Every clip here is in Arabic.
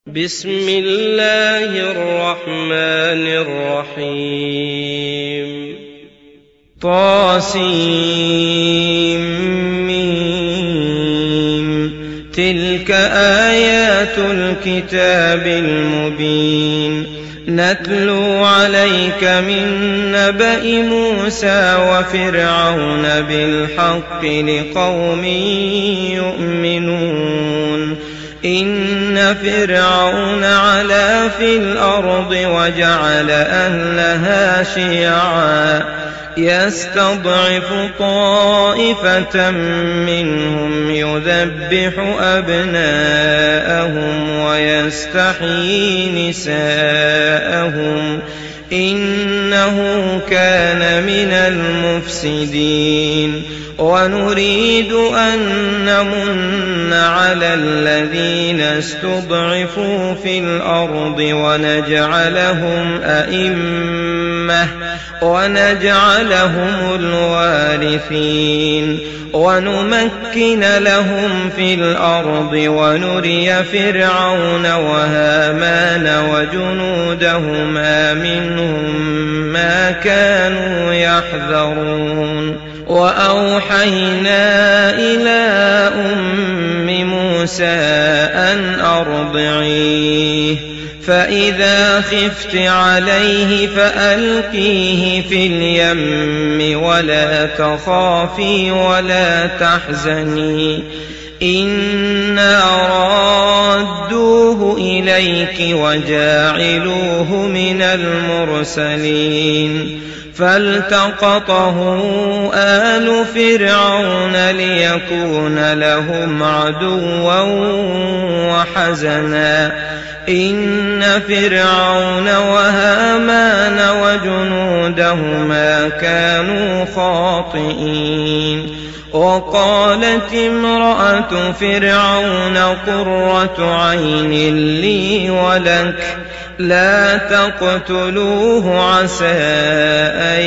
بسم الله الرحمن الرحيم طاسيم تلك آيات الكتاب المبين نتلو عليك من نبأ موسى وفرعون بالحق لقوم يؤمنون إن فرعون علا في الأرض وجعل أهلها شيعا يستضعف طائفة منهم يذبح أبناءهم ويستحيي نساءهم إنه كان من المفسدين ونريد أن نمن على الذين استضعفوا في الأرض ونجعلهم أئمة ونجعلهم الوارثين ونمكن لهم في الأرض ونري فرعون وهامان وجنودهما منهم ما كانوا يحذرون وأوحينا إلى أم موسى أن أرضعيه فإذا خفت عليه فألقيه في اليم ولا تخافي ولا تحزني إنا رادوه إليك وجاعلوه من المرسلين فالتقطه آل فرعون ليكون لهم عدوا وحزنا إن فرعون وهامان وجنودهما كانوا خاطئين وقالت امرأة فرعون قرة عين لي ولك لا تقتلوه عسى أن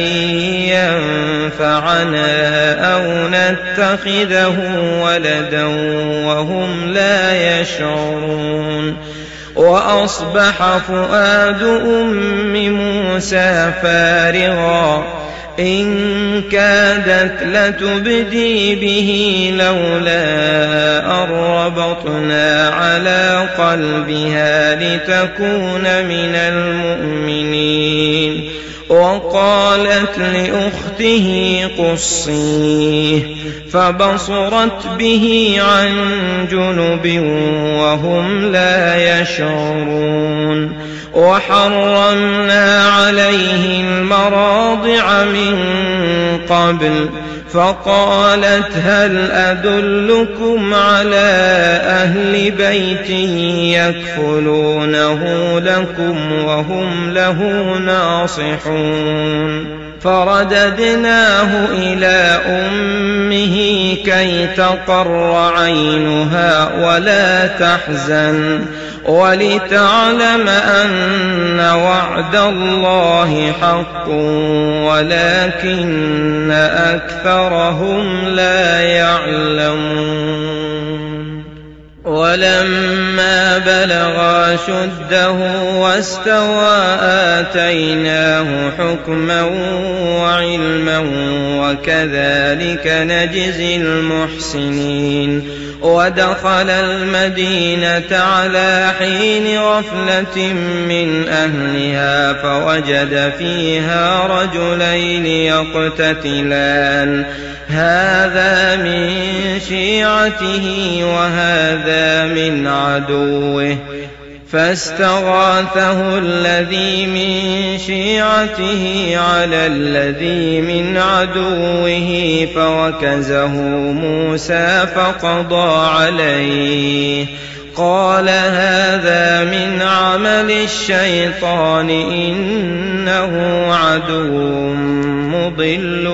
ينفعنا أو نتخذه ولدا وهم لا يشعرون وأصبح فؤاد أم موسى فارغا إن كادت لتبدي به لولا أن ربطنا على قلبها لتكون من المؤمنين وقالت لأخته قصيه فبصرت به عن جنب وهم لا يشعرون وحرمنا عليه المراضع من قبل فقالت هل أدلكم على أهل بيت يكفلونه لكم وهم له ناصحون فرددناه إلى أمه كي تقر عينها ولا تحزن ولتعلم أن وعد الله حق ولكن أكثرهم لا يعلمون ولما بلغ شده واستوى آتيناه حكما وعلما وكذلك نجزي المحسنين ودخل المدينة على حين غفلة من أهلها فوجد فيها رجلين يقتتلان هذا من شيعته وهذا من عدوه فاستغاثه الذي من شيعته على الذي من عدوه فوكزه موسى فقضى عليه قال هذا من عمل الشيطان إنه عدو مضل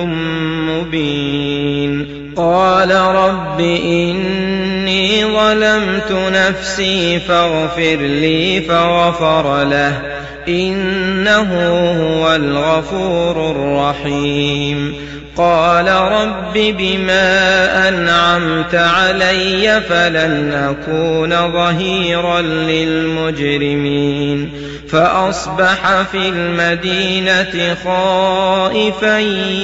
مبين قال رب إني ظلمت نفسي فاغفر لي فغفر له إنه هو الغفور الرحيم قال رب بما أنعمت علي فلن أكون ظهيرا للمجرمين فأصبح في المدينة خائفا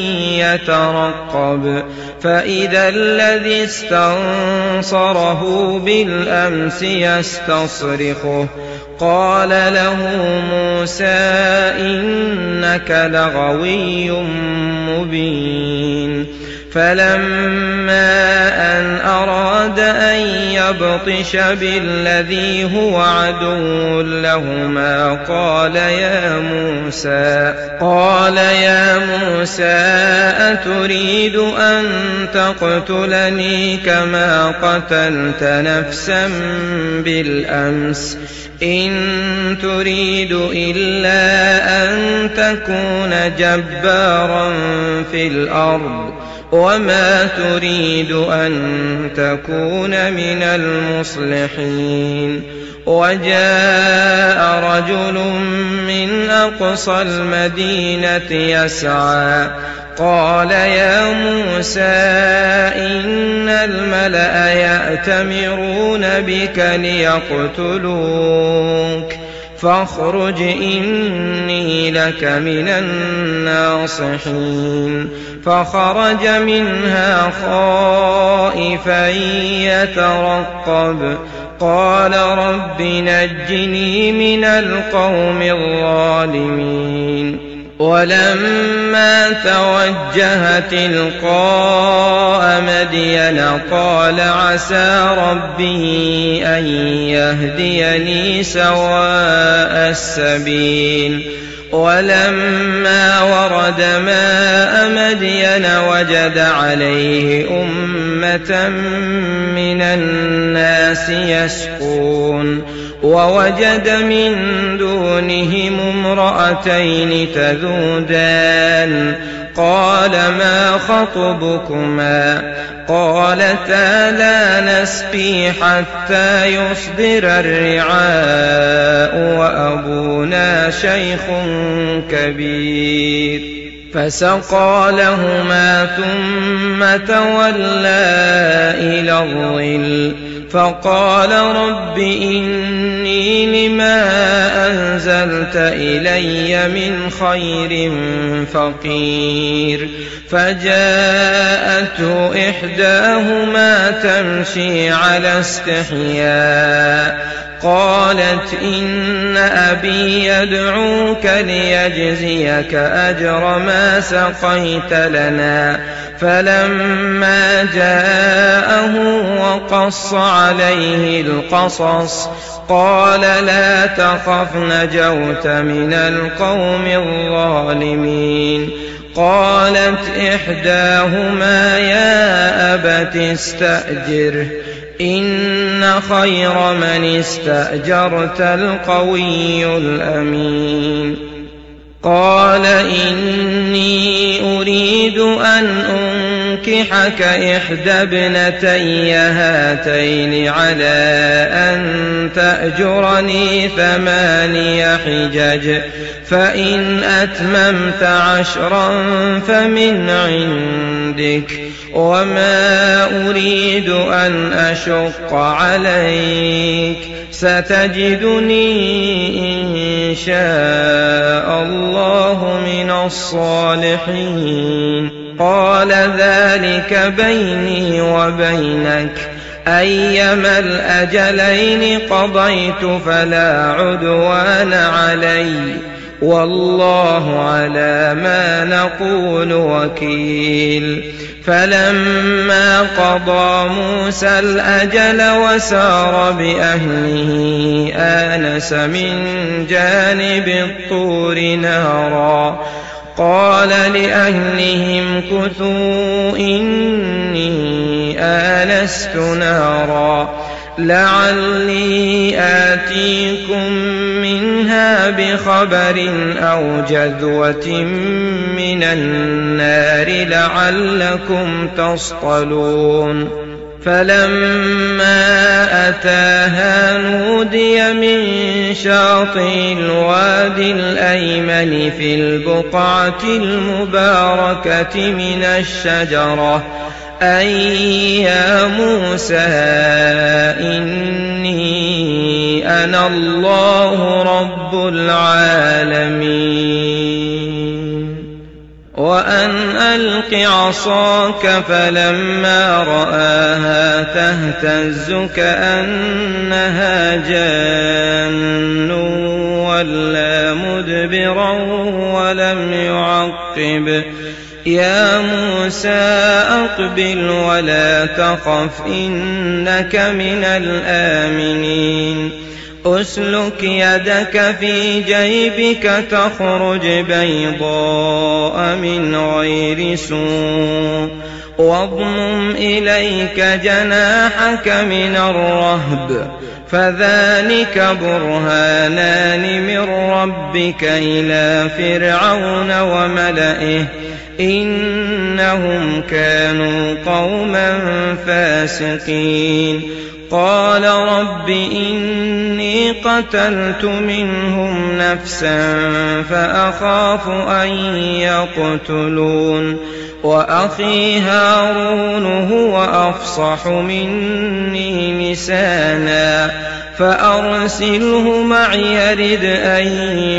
يترقب فإذا الذي استنصره بالأمس يستصرخه قال له موسى إنك لغوي مبين فلما أن أراد أن يبطش بالذي هو عدو لهما قال يا موسى أتريد أن تقتلني كما قتلت نفسا بالأمس إن تريد إلا أن تكون جبارا في الأرض وما تريد أن تكون من المصلحين وجاء رجل من أقصى المدينة يسعى قال يا موسى إن الملأ يأتمرون بك ليقتلوك فاخرج إني لك من الناصحين فخرج منها خائفا يترقب قال رب نجني من القوم الظالمين ولما توجه تلقاء مدين قال عسى ربي أن يهديني سواء السبيل ولما ورد ماء مدين وجد عليه أمة من الناس يسقون ووجد من دونهم امرأتين تذودان قال ما خطبكما قالتا لا نسقي حتى يصدر الرعاء وأبونا شيخ كبير فسقى لهما ثم تولى إلى الظل فقال رب إني لما أنزلت إلي من خير فقير فجاءته إحداهما تمشي على استحياء قالت إن أبي يدعوك ليجزيك أجر ما سقيت لنا فلما جاءه وقص عليه القصص قال لا تخف نجوت من القوم الظالمين قالت إحداهما يا أبت استأجره إن خير من استأجرت القوي الأمين قال إني أريد أن أنكحك إحدى ابنتي هاتين على أن تأجرني 8 حجج فإن أتممت 10 فمن عندك وما أريد أن أشق عليك ستجدني إن شاء الله من الصالحين قال ذلك بيني وبينك أيما الأجلين قضيت فلا عدوان علي والله على ما نقول وكيل فلما قضى موسى الأجل وسار بأهله آنس من جانب الطور نارا قال لأهلهم كثوا إني آنست نارا لعلي آتيكم منها بخبر أو جذوة من النار لعلكم تصطلون فلما أتاها نودي من شاطئ الوادي الأيمن في البقعة المباركة من الشجرة أي يا موسى إني أنا الله رب العالمين وأن ألق عصاك فلما رآها تهتز كأنها جان ولا مدبرا ولم يعقب يا موسى أقبل ولا تخف إنك من الآمنين أسلك يدك في جيبك تخرج بيضاء من غير سوء واضمم إليك جناحك من الرهب فذلك برهانان من ربك إلى فرعون وملئه إنهم كانوا قوما فاسقين قال رب إني قتلت منهم نفسا فأخاف أن يقتلون وأخي هارون هو أفصح مني لسانا فأرسله معي يرد أن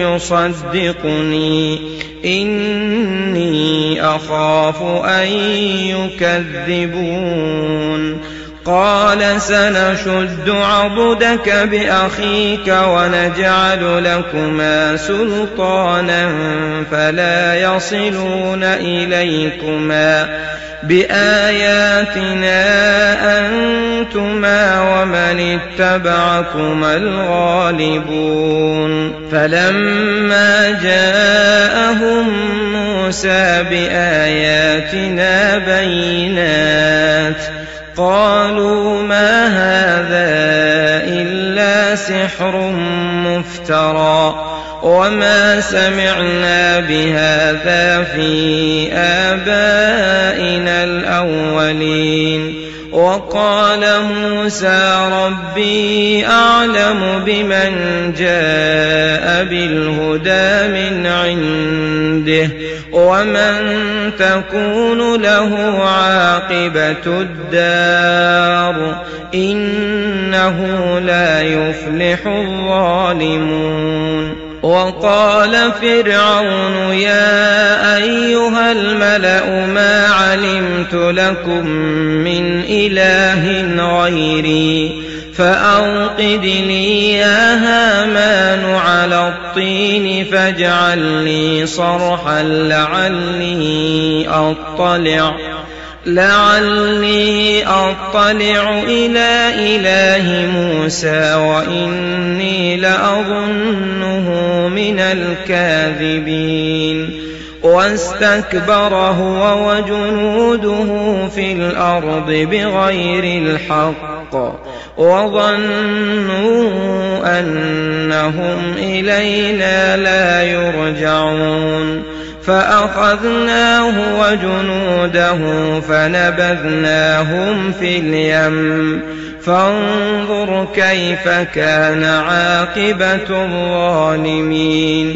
يصدقني إني أخاف أن يكذبون قال سنشد عضدك بأخيك ونجعل لكما سلطانا فلا يصلون إليكما بآياتنا أنتما ومن اتبعكما الغالبون فلما جاءهم موسى بآياتنا بينات قالوا ما هذا إلا سحر مفترى وما سمعنا بهذا في آبائنا الأولين وقال موسى ربي أعلم بمن جاء بالهدى من عنده ومن تكون له عاقبة الدار إنه لا يفلح الظالمون وقال فرعون يا أيها الملأ ما علمت لكم من إله غيري فأوقد لي يا هامان على الطين فاجعل لي صرحا لعلي أطلع إلى إله موسى وإني لأظنه من الكاذبين واستكبر هو وجنوده في الأرض بغير الحق وظنوا أنهم إلينا لا يرجعون فأخذناه وجنوده فنبذناهم في اليم فانظر كيف كان عاقبة الظالمين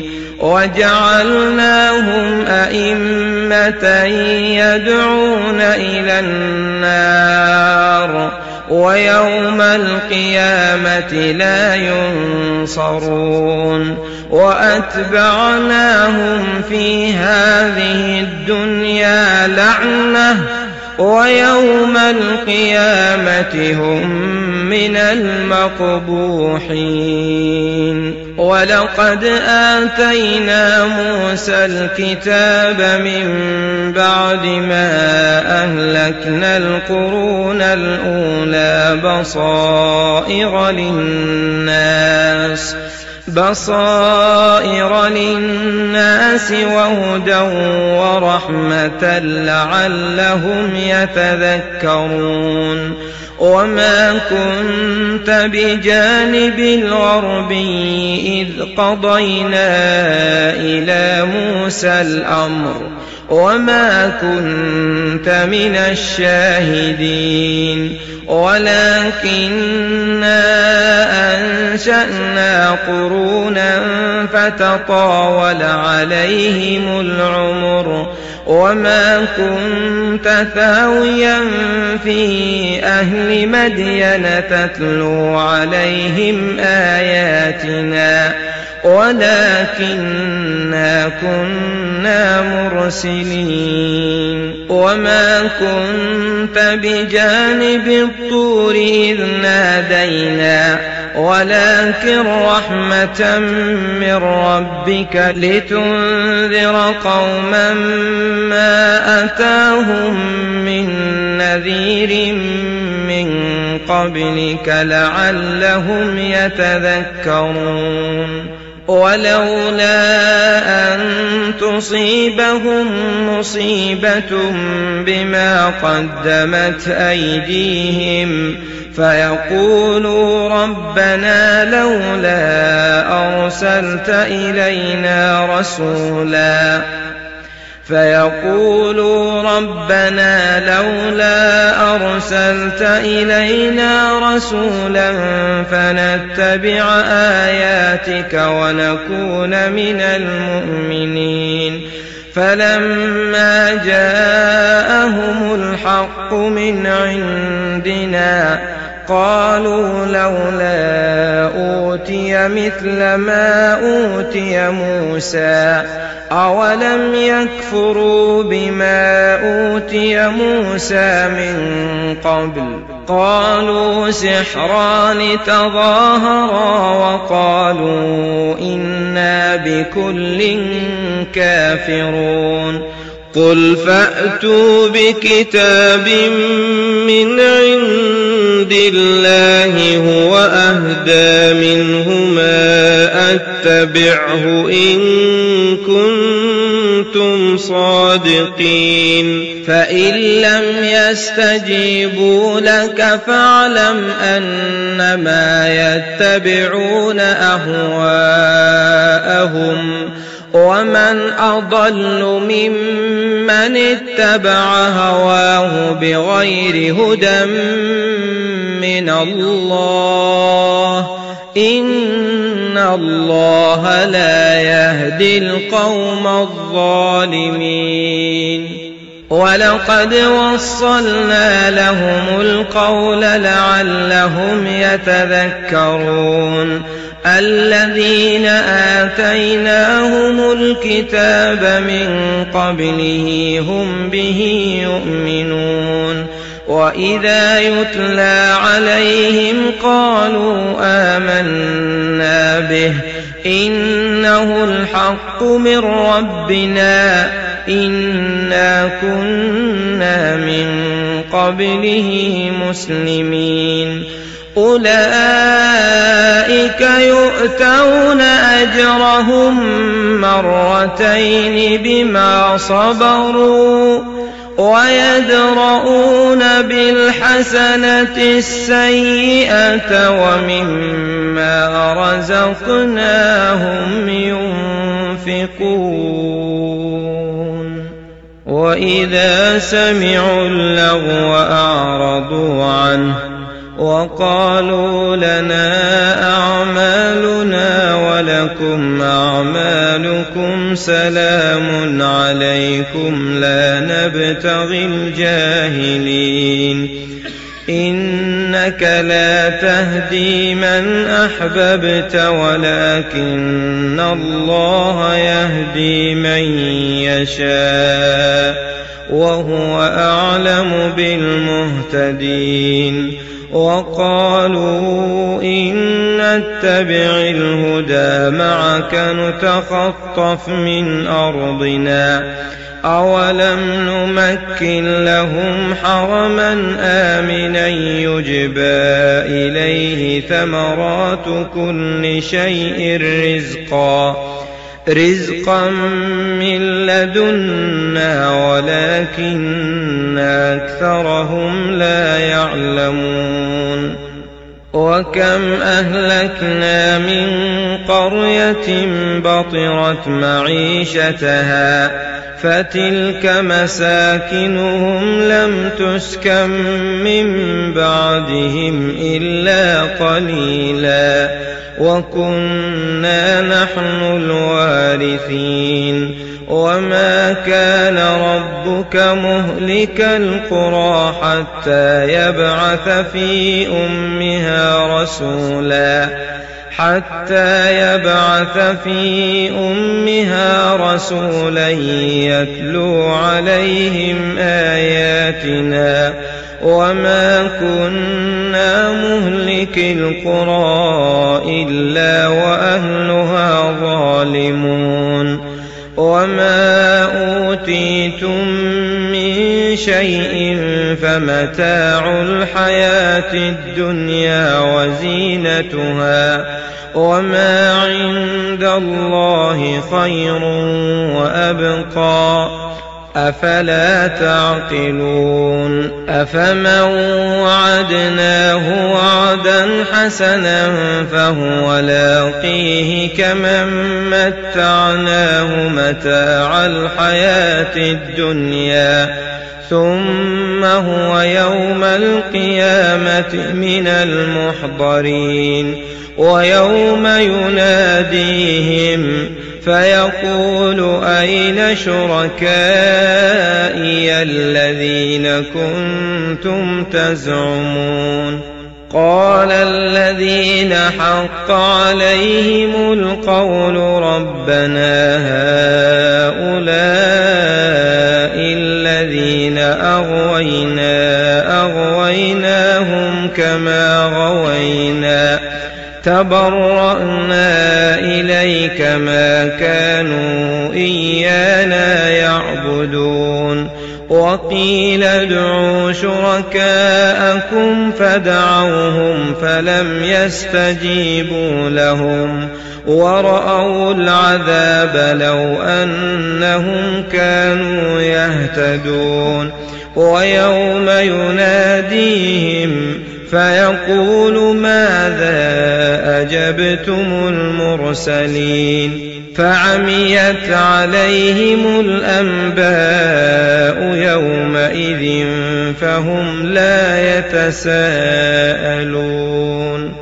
وجعلناهم أئمة يدعون إلى النار ويوم القيامة لا ينصرون وأتبعناهم في هذه الدنيا لعنة ويوم القيامة هم من المقبوحين ولقد آتينا موسى الكتاب من بعد ما أهلكنا القرون الأولى بصائر للناس وهدى ورحمة لعلهم يتذكرون وما كنت بجانب الغربي إذ قضينا إلى موسى الأمر وما كنت من الشاهدين ولكننا أنشأنا قرونا فتطاول عليهم العمر وما كنت ثاويا في أهل مدين تتلو عليهم آياتنا ولكننا كنا مرسلين وما كنت بجانب الطور إذ نادينا ولكن رحمة من ربك لتنذر قوما ما أتاهم من نذير من قبلك لعلهم يتذكرون ولولا أن تصيبهم مصيبة بما قدمت أيديهم فيقولوا ربنا لولا أرسلت إلينا رسولا فنتبع آياتك ونكون من المؤمنين فلما جاءهم الحق من عندنا قالوا لولا أوتي مثل ما أوتي موسى أولم يكفروا بما أوتي موسى من قبل قالوا سحران تظاهرا وقالوا إنا بكل كافرون قل فأتوا بكتاب من عند الله هو أهدى منهما أتبعه إن كنتم صادقين فإن لم يستجيبوا لك فاعلم أنما يتبعون أهواءهم ومن أضل ممن اتبع هواه بغير هدى من الله إن الله لا يهدي القوم الظالمين ولقد وصلنا لهم القول لعلهم يتذكرون الذين آتيناهم الكتاب من قبله هم به يؤمنون وإذا يتلى عليهم قالوا آمنا به إنه الحق من ربنا إنا كنا من قبله مسلمين أولئك يؤتون أجرهم مرتين بما صبروا ويدرؤون بالحسنة السيئة ومما رزقناهم ينفقون وإذا سمعوا اللغو أعرضوا عنه وقالوا لنا أعمالنا ولكم أعمالكم سلام عليكم لا نبتغي الجاهلين إنك لا تهدي من أحببت ولكن الله يهدي من يشاء وهو أعلم بالمهتدين وقالوا إن نتبع الهدى معك نتخطف من أرضنا أولم نمكن لهم حرما آمنا يجبى إليه ثمرات كل شيء رزقا من لدنا ولكن أكثرهم لا يعلمون وكم أهلكنا من قرية بطرت معيشتها فتلك مساكنهم لم تسكن من بعدهم إلا قليلا وكنا نحن الوارثين وما كان ربك مهلك القرى حتى يبعث في أمها رسولا يتلو عليهم آياتنا وما كنا مهلك القرى إلا وأهلها ظالمون وما أوتيتم من شيء فمتاع الحياة الدنيا وزينتها وما عند الله خير وأبقى أفلا تعقلون أفمن وعدناه وعدا حسنا فهو لاقيه كمن متعناه متاع الحياة الدنيا ثم هو يوم القيامة من المحضرين ويوم يناديهم فيقول أين شركائي الذين كنتم تزعمون قال الذين حق عليهم القول ربنا هؤلاء الذين أغويناهم كما غوينا تبرأنا إليك ما كانوا إيانا يعبدون وقيل ادعوا شركاءكم فدعوهم فلم يستجيبوا لهم ورأوا العذاب لو أنهم كانوا يهتدون ويوم يناديهم فيقول ماذا أجبتم المرسلين فعميت عليهم الأنباء يومئذ فهم لا يتساءلون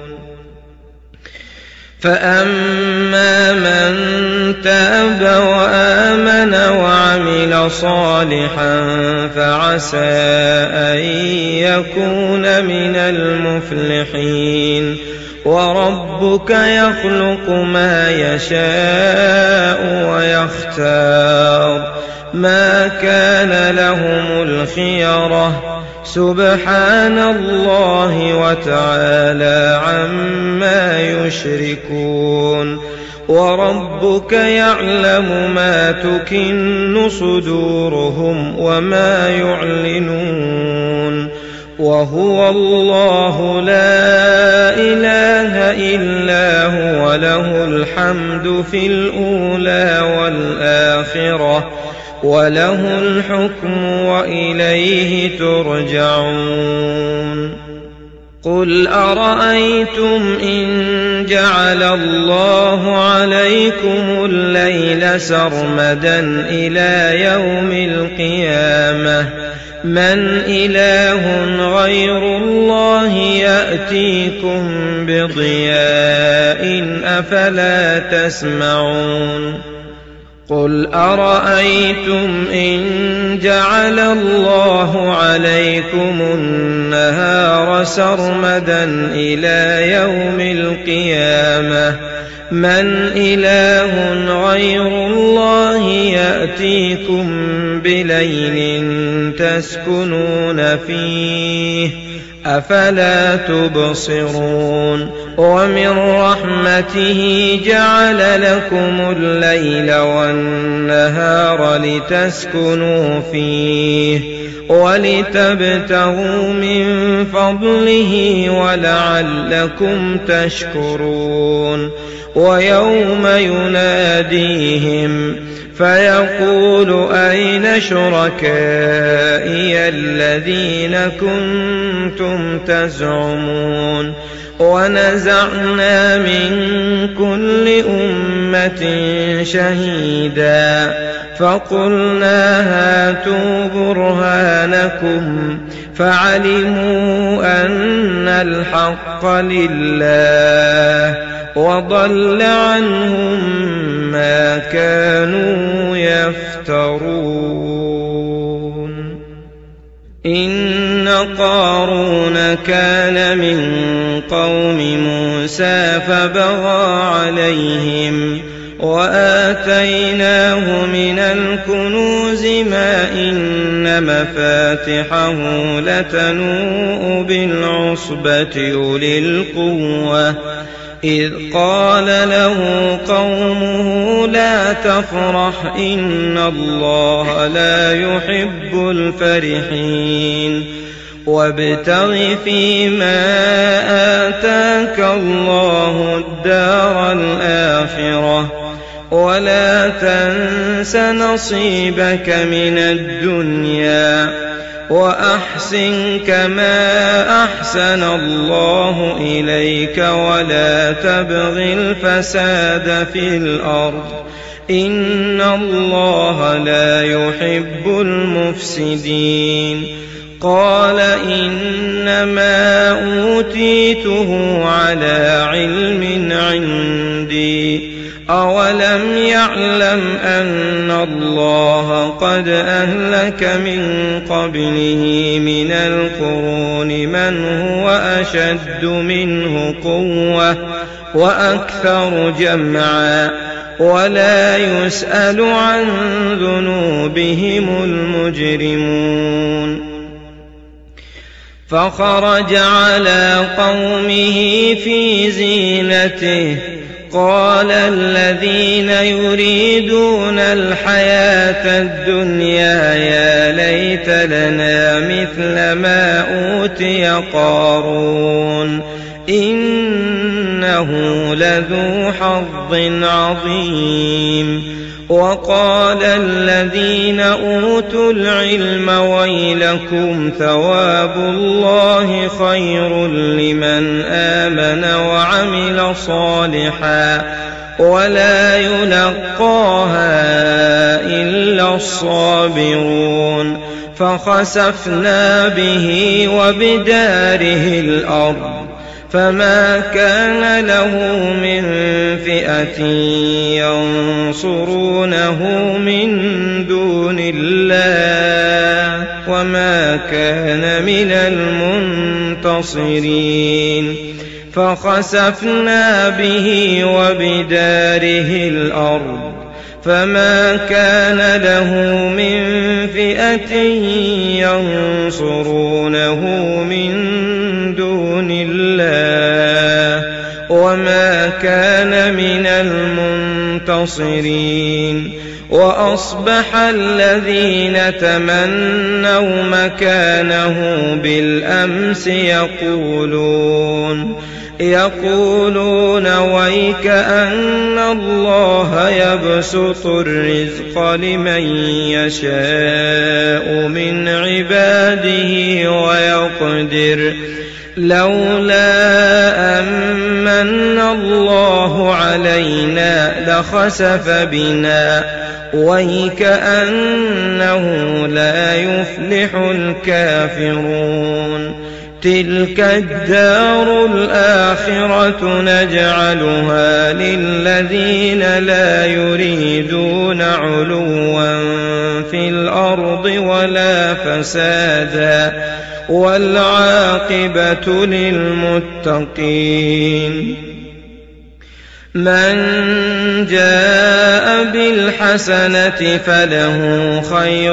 فأما من تاب وآمن وعمل صالحا فعسى أن يكون من المفلحين وربك يخلق ما يشاء ويختار ما كان لهم الخيرة سبحان الله وتعالى عما يشركون وربك يعلم ما تكن صدورهم وما يعلنون وهو الله لا إله إلا هو له الحمد في الأولى والآخرة وله الحكم وإليه ترجعون قل أرأيتم إن جعل الله عليكم الليل سرمدا إلى يوم القيامة من إله غير الله يأتيكم بضياء أفلا تسمعون قل أرأيتم إن جعل الله عليكم النهار سرمدا إلى يوم القيامة من إله غير الله يأتيكم بليل تسكنون فيه أفلا تبصرون ومن رحمته جعل لكم الليل والنهار لتسكنوا فيه ولتبتغوا من فضله ولعلكم تشكرون ويوم يناديهم فيقول أين شركائي الذين كنتم تزعمون ونزعنا من كل أمة شهيدا فقلنا هاتوا برهانكم فعلموا أن الحق لله وضل عنهم ما كانوا يفترون. إن قارون كان من قوم موسى فبغى عليهم وآتيناه من الكنوز ما إن مفاتحه لتنوء بالعصبة أولي القوة إذ قال له قومه لا تفرح إن الله لا يحب الفرحين وابتغ فيما آتاك الله الدار الآخرة ولا تنس نصيبك من الدنيا وأحسن كما أحسن الله إليك ولا تبغ الفساد في الأرض إن الله لا يحب المفسدين. قال إنما أوتيته على علم عندي أولم يعلم أن الله قد أهلك من قبله من القرون من هو أشد منه قوة وأكثر جمعا ولا يسأل عن ذنوبهم المجرمون. فخرج على قومه في زينته قال الذين يريدون الحياة الدنيا يا ليت لنا مثل ما أوتي قارون إنه لذو حظ عظيم. وقال الذين أوتوا العلم ويلكم ثواب الله خير لمن آمن وعمل صالحا ولا يلقاها إلا الصابرون. فخسفنا به وبداره الأرض فما كان له من فئة ينصرونه من دون الله وما كان من المنتصرين. فخسفنا به وبداره الأرض فما كان له من فئة ينصرونه من دون الله وما كان من المنتصرين. وأصبح الذين تمنوا مكانه بالأمس يقولون ويك أن الله يبسط الرزق لمن يشاء من عباده ويقدر لولا أمن الله علينا لخسف بنا ويك أنه لا يفلح الكافرون. تلك الدار الآخرة نجعلها للذين لا يريدون علوا في الأرض ولا فسادا والعاقبة للمتقين. من جاء بالحسنة فله خير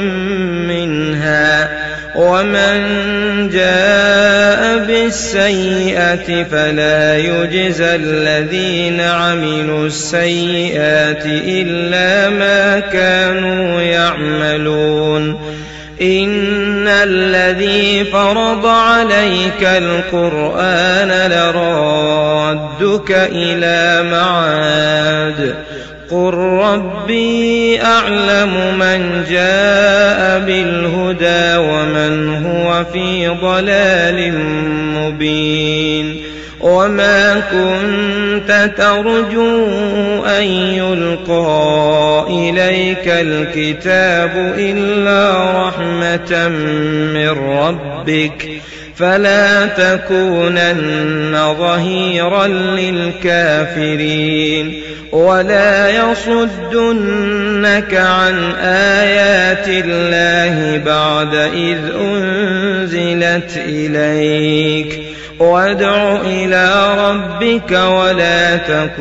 منها ومن جاء بالسيئة فلا يجزى الذين عملوا السيئات إلا ما كانوا يعملون. إن الذي فرض عليك القرآن لرادك إلى معاد قل ربي أعلم من جاء بالهدى ومن هو في ضلال مبين. وما كنت ترجو أن يلقى إليك الكتاب إلا رحمة من ربك فلا تكونن ظهيرا للكافرين ولا يصدنك عن آيات الله بعد إذ أنزلت إليك وادع إلى ربك ولا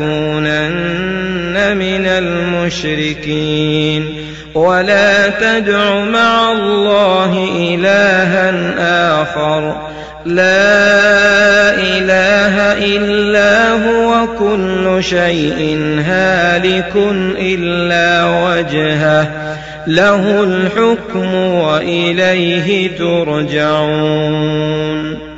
تكونن من المشركين ولا تدع مع الله إلها آخر لا إله إلا هو كل شيء هالك إلا وجهه له الحكم وإليه ترجعون